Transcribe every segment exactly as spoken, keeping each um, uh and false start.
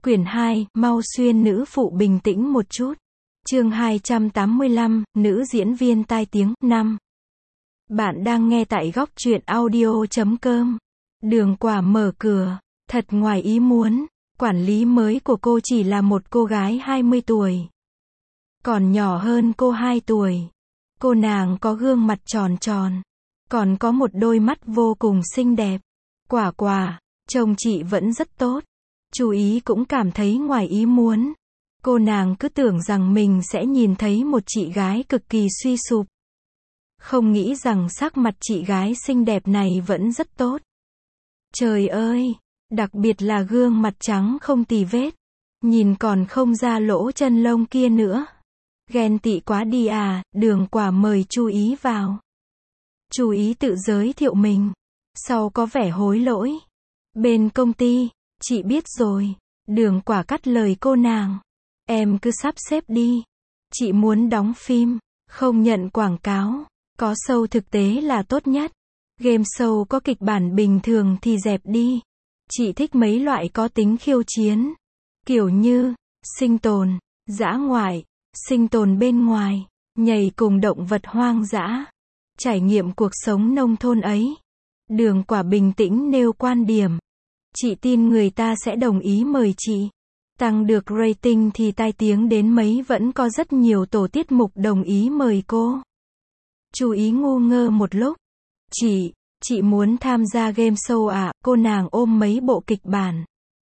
Quyển hai, mau xuyên nữ phụ bình tĩnh một chút. Chương hai trăm tám mươi lăm, nữ diễn viên tai tiếng, năm. Bạn đang nghe tại góc truyện audio chấm com. Đường Quả mở cửa. Thật ngoài ý muốn, quản lý mới của cô chỉ là một cô gái hai mươi tuổi. Còn nhỏ hơn cô hai tuổi. Cô nàng có gương mặt tròn tròn. Còn có một đôi mắt vô cùng xinh đẹp. Quả Quả, chồng chị vẫn rất tốt. Chú ý cũng cảm thấy ngoài ý muốn. Cô nàng cứ tưởng rằng mình sẽ nhìn thấy một chị gái cực kỳ suy sụp. Không nghĩ rằng sắc mặt chị gái xinh đẹp này vẫn rất tốt. Trời ơi, đặc biệt là gương mặt trắng không tì vết. Nhìn còn không ra lỗ chân lông kia nữa. Ghen tị quá đi à, Đường Quả mời chú ý vào. Chú ý tự giới thiệu mình. Sau có vẻ hối lỗi. Bên công ty, chị biết rồi. Đường Quả cắt lời cô nàng. Em cứ sắp xếp đi. Chị muốn đóng phim, không nhận quảng cáo. Có show thực tế là tốt nhất. Game show có kịch bản bình thường thì dẹp đi. Chị thích mấy loại có tính khiêu chiến. Kiểu như, sinh tồn, dã ngoại, sinh tồn bên ngoài, nhảy cùng động vật hoang dã. Trải nghiệm cuộc sống nông thôn ấy. Đường Quả bình tĩnh nêu quan điểm. Chị tin người ta sẽ đồng ý mời chị. Tăng được rating thì tai tiếng đến mấy vẫn có rất nhiều tổ tiết mục đồng ý mời cô. Chú ý ngu ngơ một lúc. Chị, chị muốn tham gia game show à? Cô nàng ôm mấy bộ kịch bản.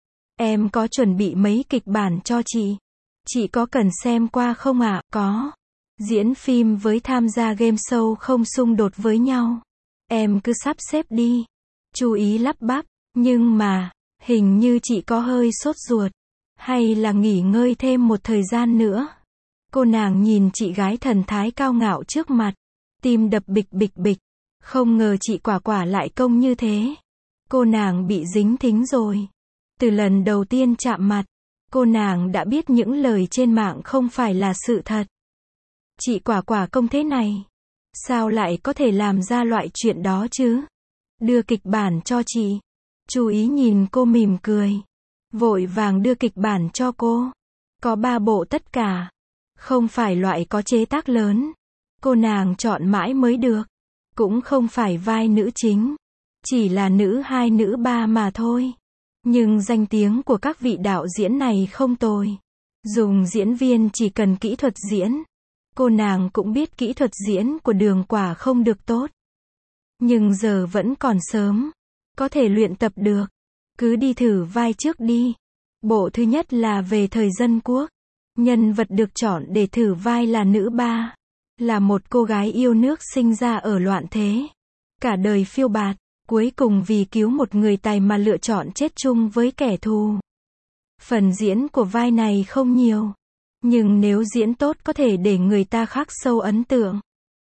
Em có chuẩn bị mấy kịch bản cho chị. Chị có cần xem qua không ạ? À? Có. Diễn phim với tham gia game show không xung đột với nhau. Em cứ sắp xếp đi. Chú ý lắp bắp. Nhưng mà, hình như chị có hơi sốt ruột. Hay là nghỉ ngơi thêm một thời gian nữa. Cô nàng nhìn chị gái thần thái cao ngạo trước mặt. Tim đập bịch bịch bịch. Không ngờ chị Quả Quả lại công như thế. Cô nàng bị dính thính rồi. Từ lần đầu tiên chạm mặt, cô nàng đã biết những lời trên mạng không phải là sự thật. Chị Quả Quả công thế này. Sao lại có thể làm ra loại chuyện đó chứ? Đưa kịch bản cho chị. Chú ý nhìn cô mỉm cười. Vội vàng đưa kịch bản cho cô. Có ba bộ tất cả. Không phải loại có chế tác lớn. Cô nàng chọn mãi mới được. Cũng không phải vai nữ chính. Chỉ là nữ hai nữ ba mà thôi. Nhưng danh tiếng của các vị đạo diễn này không tồi. Dùng diễn viên chỉ cần kỹ thuật diễn. Cô nàng cũng biết kỹ thuật diễn của Đường Quả không được tốt. Nhưng giờ vẫn còn sớm. Có thể luyện tập được. Cứ đi thử vai trước đi. Bộ thứ nhất là về thời dân quốc. Nhân vật được chọn để thử vai là nữ ba. Là một cô gái yêu nước sinh ra ở loạn thế. Cả đời phiêu bạt. Cuối cùng vì cứu một người tài mà lựa chọn chết chung với kẻ thù. Phần diễn của vai này không nhiều. Nhưng nếu diễn tốt có thể để người ta khắc sâu ấn tượng.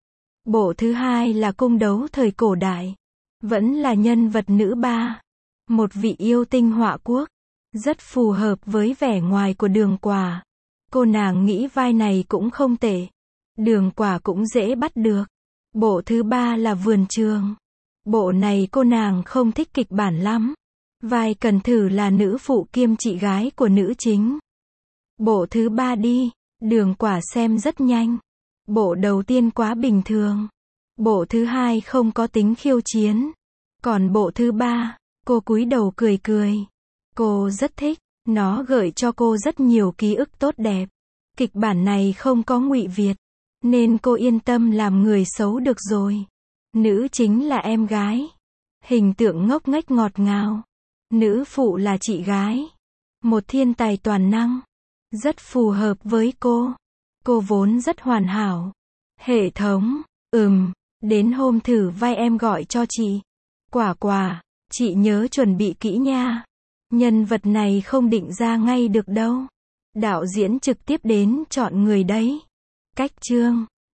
Bộ thứ hai là cung đấu thời cổ đại. Vẫn là nhân vật nữ ba. Một vị yêu tinh họa quốc. Rất phù hợp với vẻ ngoài của Đường Quả. Cô nàng nghĩ vai này cũng không tệ. Đường Quả cũng dễ bắt được. Bộ thứ ba là vườn trường. Bộ này cô nàng không thích kịch bản lắm. Vai cần thử là nữ phụ kiêm chị gái của nữ chính. Bộ thứ ba đi. Đường Quả xem rất nhanh. Bộ đầu tiên quá bình thường. Bộ thứ hai không có tính khiêu chiến. Còn bộ thứ ba, cô cúi đầu cười cười. Cô rất thích. Nó gợi cho cô rất nhiều ký ức tốt đẹp. Kịch bản này không có ngụy Việt. Nên cô yên tâm làm người xấu được rồi. Nữ chính là em gái. Hình tượng ngốc nghếch ngọt ngào. Nữ phụ là chị gái. Một thiên tài toàn năng. Rất phù hợp với cô. Cô vốn rất hoàn hảo. Hệ thống, ừm, đến hôm thử vai em gọi cho chị. Quả Quả, chị nhớ chuẩn bị kỹ nha. Nhân vật này không định ra ngay được đâu. Đạo diễn trực tiếp đến chọn người đấy. Cách chương